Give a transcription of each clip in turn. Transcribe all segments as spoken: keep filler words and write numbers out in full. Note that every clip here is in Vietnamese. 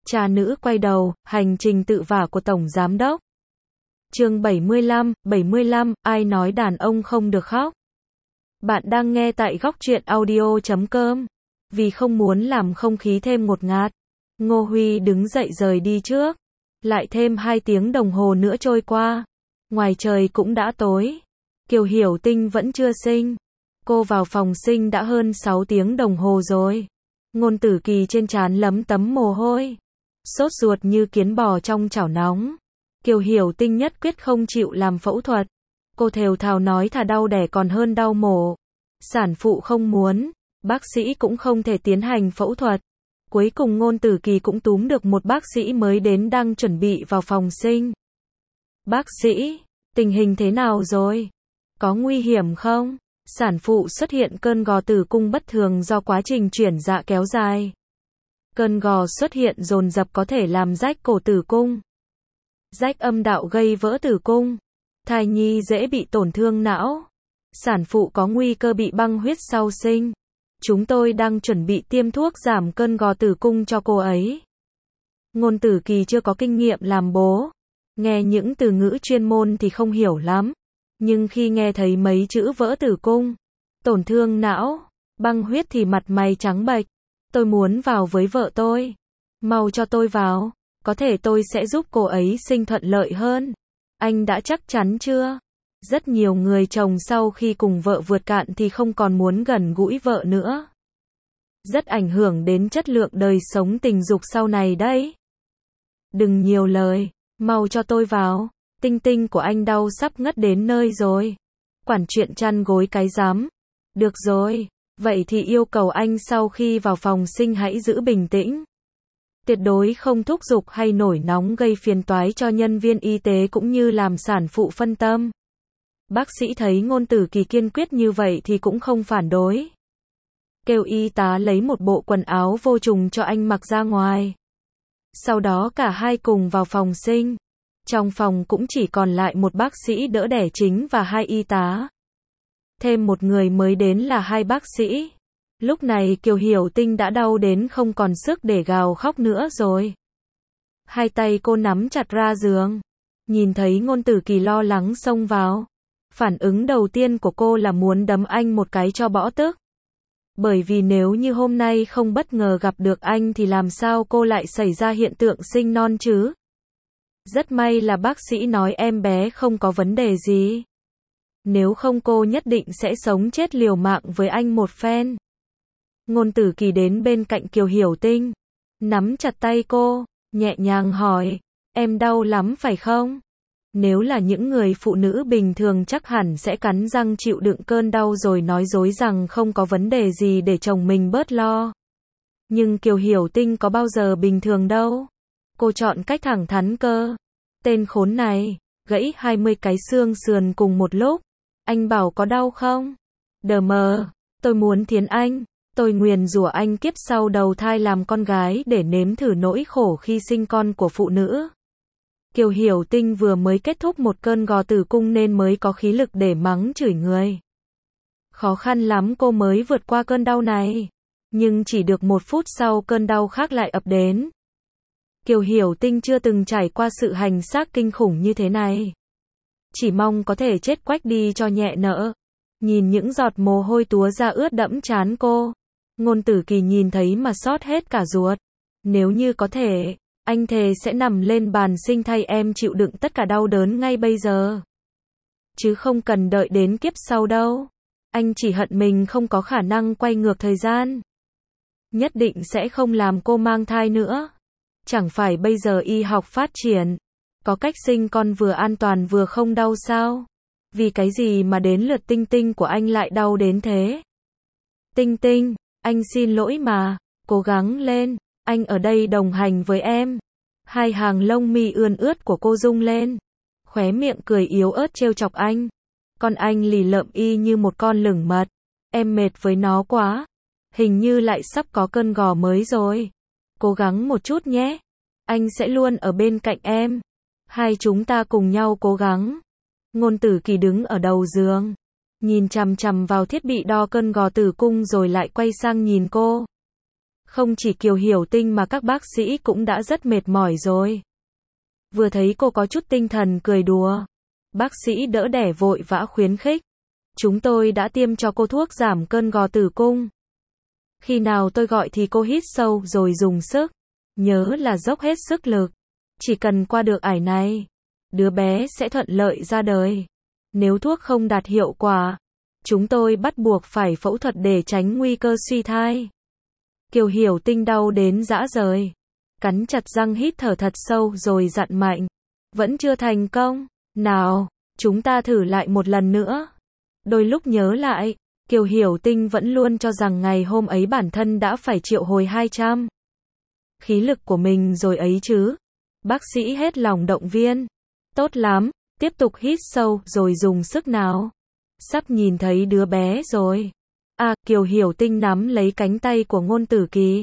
Cha nữ quay đầu, hành trình tự vả của Tổng Giám Đốc. Chương bảy mươi lăm, bảy mươi lăm, ai nói đàn ông không được khóc? Bạn đang nghe tại góc truyện audio chấm com. Vì không muốn làm không khí thêm ngột ngạt, Ngô Huy đứng dậy rời đi trước. Lại thêm hai tiếng đồng hồ nữa trôi qua. Ngoài trời cũng đã tối. Kiều Hiểu Tinh vẫn chưa sinh. Cô vào phòng sinh đã hơn sáu tiếng đồng hồ rồi. Ngôn Tử Kỳ trên trán lấm tấm mồ hôi. Sốt ruột như kiến bò trong chảo nóng. Kiều Hiểu Tinh nhất quyết không chịu làm phẫu thuật. Cô thều thào nói thà đau đẻ còn hơn đau mổ. Sản phụ không muốn, bác sĩ cũng không thể tiến hành phẫu thuật. Cuối cùng Ngôn Tử Kỳ cũng túm được một bác sĩ mới đến đang chuẩn bị vào phòng sinh. Bác sĩ, tình hình thế nào rồi? Có nguy hiểm không? Sản phụ xuất hiện cơn gò tử cung bất thường do quá trình chuyển dạ kéo dài. Cơn gò xuất hiện dồn dập có thể làm rách cổ tử cung. Rách âm đạo gây vỡ tử cung. Thai nhi dễ bị tổn thương não. Sản phụ có nguy cơ bị băng huyết sau sinh. Chúng tôi đang chuẩn bị tiêm thuốc giảm cơn gò tử cung cho cô ấy. Ngôn Tử Kỳ chưa có kinh nghiệm làm bố. Nghe những từ ngữ chuyên môn thì không hiểu lắm. Nhưng khi nghe thấy mấy chữ vỡ tử cung, tổn thương não, băng huyết thì mặt mày trắng bệch. Tôi muốn vào với vợ tôi. Mau cho tôi vào. Có thể tôi sẽ giúp cô ấy sinh thuận lợi hơn. Anh đã chắc chắn chưa? Rất nhiều người chồng sau khi cùng vợ vượt cạn thì không còn muốn gần gũi vợ nữa. Rất ảnh hưởng đến chất lượng đời sống tình dục sau này đấy. Đừng nhiều lời, mau cho tôi vào. Tinh tinh của anh đau sắp ngất đến nơi rồi. Quản chuyện chăn gối cái rắm. Được rồi, vậy thì yêu cầu anh sau khi vào phòng sinh hãy giữ bình tĩnh. Tuyệt đối không thúc giục hay nổi nóng gây phiền toái cho nhân viên y tế cũng như làm sản phụ phân tâm. Bác sĩ thấy Ngôn Tử Kỳ kiên quyết như vậy thì cũng không phản đối. Kêu y tá lấy một bộ quần áo vô trùng cho anh mặc ra ngoài. Sau đó cả hai cùng vào phòng sinh. Trong phòng cũng chỉ còn lại một bác sĩ đỡ đẻ chính và hai y tá. Thêm một người mới đến là hai bác sĩ. Lúc này Kiều Hiểu Tinh đã đau đến không còn sức để gào khóc nữa rồi. Hai tay cô nắm chặt ra giường. Nhìn thấy Ngôn Tử Kỳ lo lắng xông vào. Phản ứng đầu tiên của cô là muốn đấm anh một cái cho bỏ tức. Bởi vì nếu như hôm nay không bất ngờ gặp được anh thì làm sao cô lại xảy ra hiện tượng sinh non chứ? Rất may là bác sĩ nói em bé không có vấn đề gì. Nếu không cô nhất định sẽ sống chết liều mạng với anh một phen. Ngôn Tử Kỳ đến bên cạnh Kiều Hiểu Tinh. Nắm chặt tay cô, nhẹ nhàng hỏi. Em đau lắm phải không? Nếu là những người phụ nữ bình thường chắc hẳn sẽ cắn răng chịu đựng cơn đau rồi nói dối rằng không có vấn đề gì để chồng mình bớt lo. Nhưng Kiều Hiểu Tinh có bao giờ bình thường đâu. Cô chọn cách thẳng thắn cơ. Tên khốn này, gãy hai mươi cái xương sườn cùng một lúc. Anh bảo có đau không? Đờ mờ, tôi muốn thiến anh. Tôi nguyền rủa anh kiếp sau đầu thai làm con gái để nếm thử nỗi khổ khi sinh con của phụ nữ. Kiều Hiểu Tinh vừa mới kết thúc một cơn gò tử cung nên mới có khí lực để mắng chửi người. Khó khăn lắm cô mới vượt qua cơn đau này. Nhưng chỉ được một phút sau cơn đau khác lại ập đến. Kiều Hiểu Tinh chưa từng trải qua sự hành xác kinh khủng như thế này. Chỉ mong có thể chết quách đi cho nhẹ nợ. Nhìn những giọt mồ hôi túa ra ướt đẫm trán cô. Ngôn Tử Kỳ nhìn thấy mà xót hết cả ruột. Nếu như có thể, anh thề sẽ nằm lên bàn sinh thay em chịu đựng tất cả đau đớn ngay bây giờ. Chứ không cần đợi đến kiếp sau đâu. Anh chỉ hận mình không có khả năng quay ngược thời gian. Nhất định sẽ không làm cô mang thai nữa. Chẳng phải bây giờ y học phát triển. Có cách sinh con vừa an toàn vừa không đau sao? Vì cái gì mà đến lượt Tinh Tinh của anh lại đau đến thế? Tinh Tinh, anh xin lỗi mà. Cố gắng lên. Anh ở đây đồng hành với em. Hai hàng lông mi ươn ướt của cô rung lên. Khóe miệng cười yếu ớt trêu chọc anh. Con anh lì lợm y như một con lửng mật. Em mệt với nó quá. Hình như lại sắp có cơn gò mới rồi. Cố gắng một chút nhé. Anh sẽ luôn ở bên cạnh em. Hai chúng ta cùng nhau cố gắng. Ngôn Tử Kỳ đứng ở đầu giường. Nhìn chằm chằm vào thiết bị đo cơn gò tử cung rồi lại quay sang nhìn cô. Không chỉ Kiều Hiểu Tinh mà các bác sĩ cũng đã rất mệt mỏi rồi. Vừa thấy cô có chút tinh thần cười đùa, bác sĩ đỡ đẻ vội vã khuyến khích. Chúng tôi đã tiêm cho cô thuốc giảm cơn gò tử cung. Khi nào tôi gọi thì cô hít sâu rồi dùng sức. Nhớ là dốc hết sức lực. Chỉ cần qua được ải này, đứa bé sẽ thuận lợi ra đời. Nếu thuốc không đạt hiệu quả, chúng tôi bắt buộc phải phẫu thuật để tránh nguy cơ suy thai. Kiều Hiểu Tinh đau đến rã rời. Cắn chặt răng hít thở thật sâu rồi dặn mạnh. Vẫn chưa thành công. Nào, chúng ta thử lại một lần nữa. Đôi lúc nhớ lại, Kiều Hiểu Tinh vẫn luôn cho rằng ngày hôm ấy bản thân đã phải triệu hồi hai trăm. Khí lực của mình rồi ấy chứ. Bác sĩ hết lòng động viên. Tốt lắm, tiếp tục hít sâu rồi dùng sức nào. Sắp nhìn thấy đứa bé rồi. À, Kiều Hiểu Tinh nắm lấy cánh tay của Ngôn Tử Kỳ.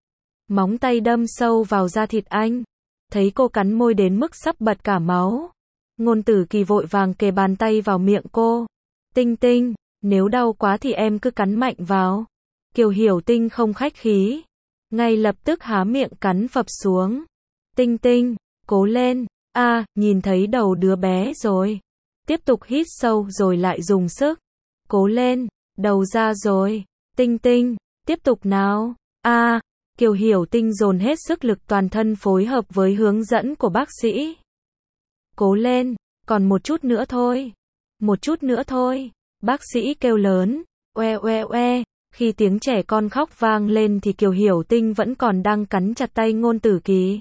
Móng tay đâm sâu vào da thịt anh. Thấy cô cắn môi đến mức sắp bật cả máu. Ngôn Tử Kỳ vội vàng kề bàn tay vào miệng cô. Tinh Tinh, nếu đau quá thì em cứ cắn mạnh vào. Kiều Hiểu Tinh không khách khí. Ngay lập tức há miệng cắn phập xuống. Tinh Tinh, cố lên. À, nhìn thấy đầu đứa bé rồi. Tiếp tục hít sâu rồi lại dùng sức. Cố lên, đầu ra rồi. Tinh Tinh, tiếp tục nào. À, Kiều Hiểu Tinh dồn hết sức lực toàn thân phối hợp với hướng dẫn của bác sĩ. Cố lên, còn một chút nữa thôi. Một chút nữa thôi. Bác sĩ kêu lớn. Oe oe oe. Khi tiếng trẻ con khóc vang lên thì Kiều Hiểu Tinh vẫn còn đang cắn chặt tay Ngôn Tử Kỳ.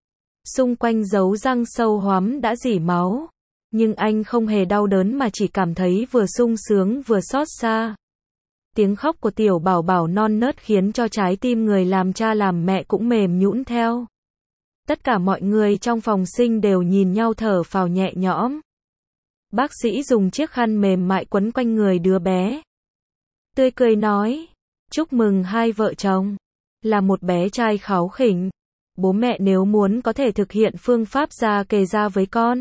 Xung quanh dấu răng sâu hoắm đã rỉ máu. Nhưng anh không hề đau đớn mà chỉ cảm thấy vừa sung sướng vừa xót xa. Tiếng khóc của tiểu bảo bảo non nớt khiến cho trái tim người làm cha làm mẹ cũng mềm nhũn theo. Tất cả mọi người trong phòng sinh đều nhìn nhau thở phào nhẹ nhõm. Bác sĩ dùng chiếc khăn mềm mại quấn quanh người đứa bé. Tươi cười nói, chúc mừng hai vợ chồng. Là một bé trai kháu khỉnh. Bố mẹ nếu muốn có thể thực hiện phương pháp da kề da với con.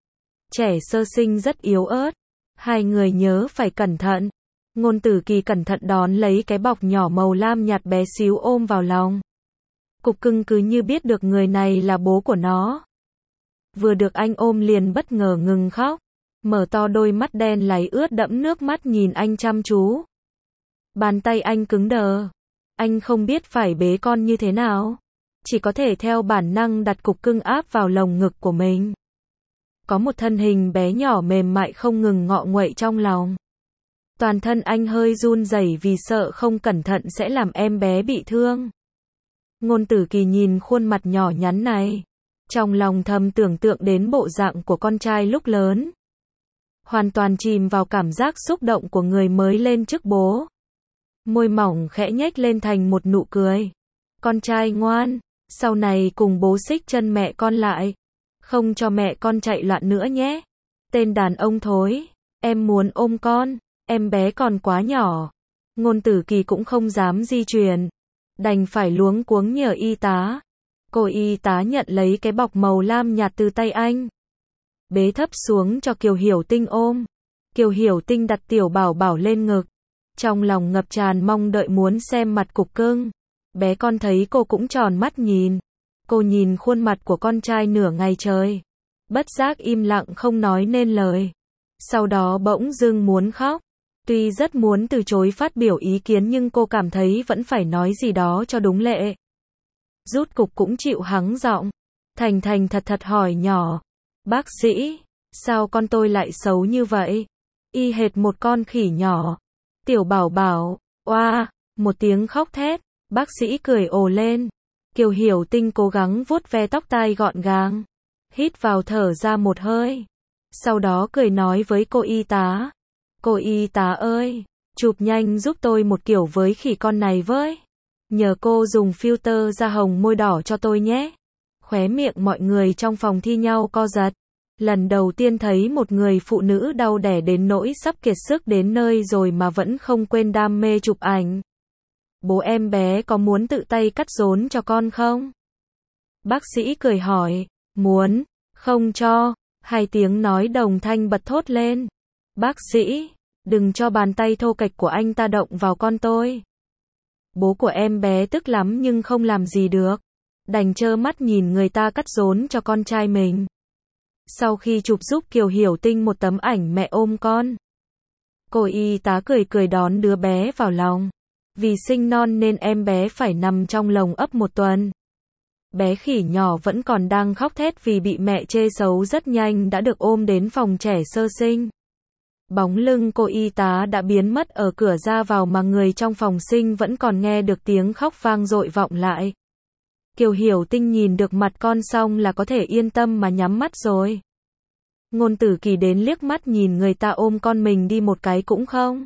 Trẻ sơ sinh rất yếu ớt. Hai người nhớ phải cẩn thận. Ngôn Tử Kỳ cẩn thận đón lấy cái bọc nhỏ màu lam nhạt bé xíu ôm vào lòng. Cục cưng cứ như biết được người này là bố của nó. Vừa được anh ôm liền bất ngờ ngừng khóc. Mở to đôi mắt đen láy ướt đẫm nước mắt nhìn anh chăm chú. Bàn tay anh cứng đờ. Anh không biết phải bế con như thế nào. Chỉ có thể theo bản năng đặt cục cưng áp vào lồng ngực của mình. Có một thân hình bé nhỏ mềm mại không ngừng ngọ nguậy trong lòng. Toàn thân anh hơi run rẩy vì sợ không cẩn thận sẽ làm em bé bị thương. Ngôn Tử Kỳ nhìn khuôn mặt nhỏ nhắn này. Trong lòng thầm tưởng tượng đến bộ dạng của con trai lúc lớn. Hoàn toàn chìm vào cảm giác xúc động của người mới lên chức bố. Môi mỏng khẽ nhếch lên thành một nụ cười. Con trai ngoan, sau này cùng bố xích chân mẹ con lại. Không cho mẹ con chạy loạn nữa nhé. Tên đàn ông thối, em muốn ôm con, em bé còn quá nhỏ. Ngôn Tử Kỳ cũng không dám di chuyển. Đành phải luống cuống nhờ y tá. Cô y tá nhận lấy cái bọc màu lam nhạt từ tay anh. Bế thấp xuống cho Kiều Hiểu Tinh ôm. Kiều Hiểu Tinh đặt tiểu bảo bảo lên ngực. Trong lòng ngập tràn mong đợi muốn xem mặt cục cưng. Bé con thấy cô cũng tròn mắt nhìn. Cô nhìn khuôn mặt của con trai nửa ngày trời. Bất giác im lặng không nói nên lời. Sau đó bỗng dưng muốn khóc. Tuy rất muốn từ chối phát biểu ý kiến nhưng cô cảm thấy vẫn phải nói gì đó cho đúng lệ. Rút cục cũng chịu hắng giọng. Thành thành thật thật hỏi nhỏ. Bác sĩ, sao con tôi lại xấu như vậy? Y hệt một con khỉ nhỏ. Tiểu bảo bảo, oa, một tiếng khóc thét. Bác sĩ cười ồ lên. Kiều Hiểu Tinh cố gắng vuốt ve tóc tai gọn gàng. Hít vào thở ra một hơi. Sau đó cười nói với cô y tá. Cô y tá ơi, chụp nhanh giúp tôi một kiểu với khỉ con này với. Nhờ cô dùng filter da hồng môi đỏ cho tôi nhé. Khóe miệng mọi người trong phòng thi nhau co giật. Lần đầu tiên thấy một người phụ nữ đau đẻ đến nỗi sắp kiệt sức đến nơi rồi mà vẫn không quên đam mê chụp ảnh. Bố em bé có muốn tự tay cắt rốn cho con không? Bác sĩ cười hỏi. Muốn, không cho. Hai tiếng nói đồng thanh bật thốt lên. Bác sĩ, đừng cho bàn tay thô kệch của anh ta động vào con tôi. Bố của em bé tức lắm nhưng không làm gì được. Đành trơ mắt nhìn người ta cắt rốn cho con trai mình. Sau khi chụp giúp Kiều Hiểu Tinh một tấm ảnh mẹ ôm con, cô y tá cười cười đón đứa bé vào lòng. Vì sinh non nên em bé phải nằm trong lồng ấp một tuần. Bé khỉ nhỏ vẫn còn đang khóc thét vì bị mẹ chê xấu rất nhanh đã được ôm đến phòng trẻ sơ sinh. Bóng lưng cô y tá đã biến mất ở cửa ra vào mà người trong phòng sinh vẫn còn nghe được tiếng khóc vang dội vọng lại. Kiều Hiểu Tinh nhìn được mặt con xong là có thể yên tâm mà nhắm mắt rồi. Ngôn Tử Kỳ đến liếc mắt nhìn người ta ôm con mình đi một cái cũng không.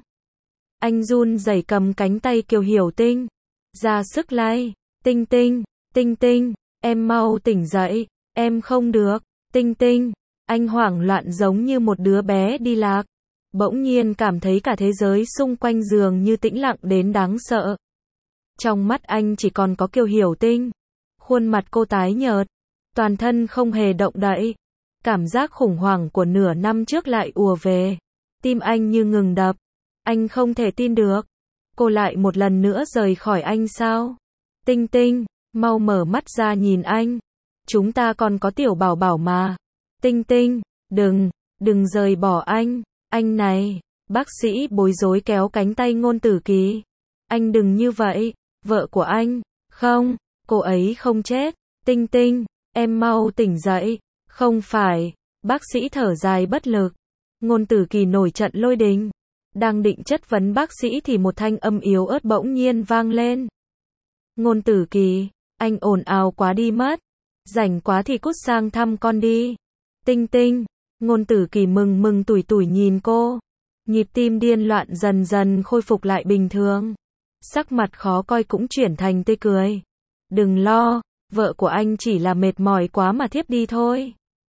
Anh run rẩy cầm cánh tay Kiều Hiểu Tinh, ra sức lay. Tinh Tinh, Tinh Tinh, em mau tỉnh dậy, em không được. Tinh Tinh, anh hoảng loạn giống như một đứa bé đi lạc. Bỗng nhiên cảm thấy cả thế giới xung quanh giường như tĩnh lặng đến đáng sợ. Trong mắt anh chỉ còn có Kiều Hiểu Tinh. Khuôn mặt cô tái nhợt, toàn thân không hề động đậy. Cảm giác khủng hoảng của nửa năm trước lại ùa về. Tim anh như ngừng đập. Anh không thể tin được. Cô lại một lần nữa rời khỏi anh sao? Tinh Tinh, mau mở mắt ra nhìn anh. Chúng ta còn có tiểu bảo bảo mà. Tinh Tinh, đừng, đừng rời bỏ anh. Anh này, bác sĩ bối rối kéo cánh tay Ngôn Tử Kỳ. Anh đừng như vậy, vợ của anh. Không, cô ấy không chết. Tinh Tinh, em mau tỉnh dậy. Không phải, bác sĩ thở dài bất lực. Ngôn Tử Kỳ nổi trận lôi đình. Đang định chất vấn bác sĩ thì một thanh âm yếu ớt bỗng nhiên vang lên. Ngôn Tử Kỳ, anh ồn ào quá đi mất. Rảnh quá thì cút sang thăm con đi. Tinh Tinh, Ngôn Tử Kỳ mừng mừng tủi tủi nhìn cô. Nhịp tim điên loạn dần dần khôi phục lại bình thường. Sắc mặt khó coi cũng chuyển thành tươi cười. Đừng lo, vợ của anh chỉ là mệt mỏi quá mà thiếp đi thôi.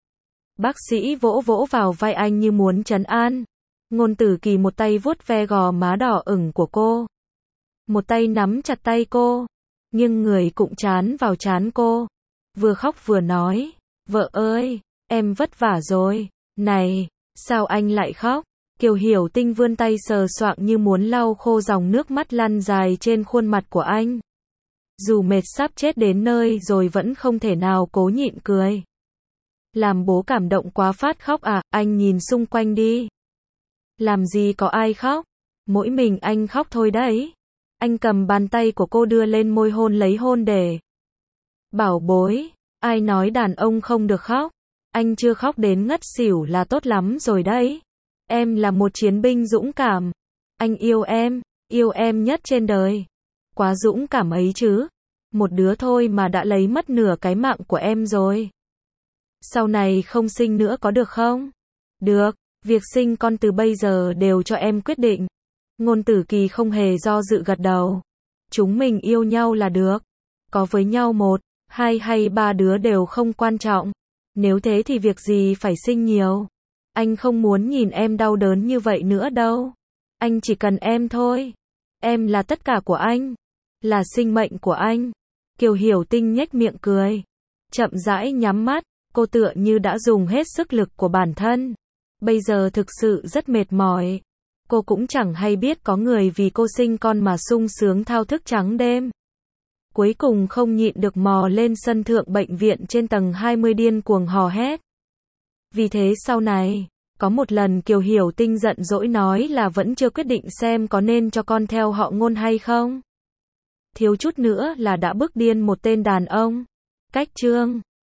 Bác sĩ vỗ vỗ vào vai anh như muốn trấn an. Ngôn Tử Kỳ một tay vuốt ve gò má đỏ ửng của cô. Một tay nắm chặt tay cô. Nhưng người cũng chán vào trán cô. Vừa khóc vừa nói. Vợ ơi, em vất vả rồi. Này, sao anh lại khóc? Kiều Hiểu Tinh vươn tay sờ soạng như muốn lau khô dòng nước mắt lăn dài trên khuôn mặt của anh. Dù mệt sắp chết đến nơi rồi vẫn không thể nào cố nhịn cười. Làm bố cảm động quá phát khóc à, anh nhìn xung quanh đi. Làm gì có ai khóc, mỗi mình anh khóc thôi đấy. Anh cầm bàn tay của cô đưa lên môi hôn lấy hôn để. Bảo bối, ai nói đàn ông không được khóc, anh chưa khóc đến ngất xỉu là tốt lắm rồi đấy. Em là một chiến binh dũng cảm, anh yêu em, yêu em nhất trên đời. Quá dũng cảm ấy chứ, một đứa thôi mà đã lấy mất nửa cái mạng của em rồi. Sau này không sinh nữa có được không? Được, việc sinh con từ bây giờ đều cho em quyết định. Ngôn Tử Kỳ không hề do dự gật đầu. Chúng mình yêu nhau là được. Có với nhau một, hai hay ba đứa đều không quan trọng. Nếu thế thì việc gì phải sinh nhiều. Anh không muốn nhìn em đau đớn như vậy nữa đâu. Anh chỉ cần em thôi. Em là tất cả của anh. Là sinh mệnh của anh. Kiều Hiểu Tinh nhếch miệng cười. Chậm rãi nhắm mắt. Cô tựa như đã dùng hết sức lực của bản thân. Bây giờ thực sự rất mệt mỏi. Cô cũng chẳng hay biết có người vì cô sinh con mà sung sướng thao thức trắng đêm. Cuối cùng không nhịn được mò lên sân thượng bệnh viện trên tầng hai mươi điên cuồng hò hét. Vì thế sau này, có một lần Kiều Hiểu Tinh giận dỗi nói là vẫn chưa quyết định xem có nên cho con theo họ Ngôn hay không. Thiếu chút nữa là đã bức điên một tên đàn ông. Cách chương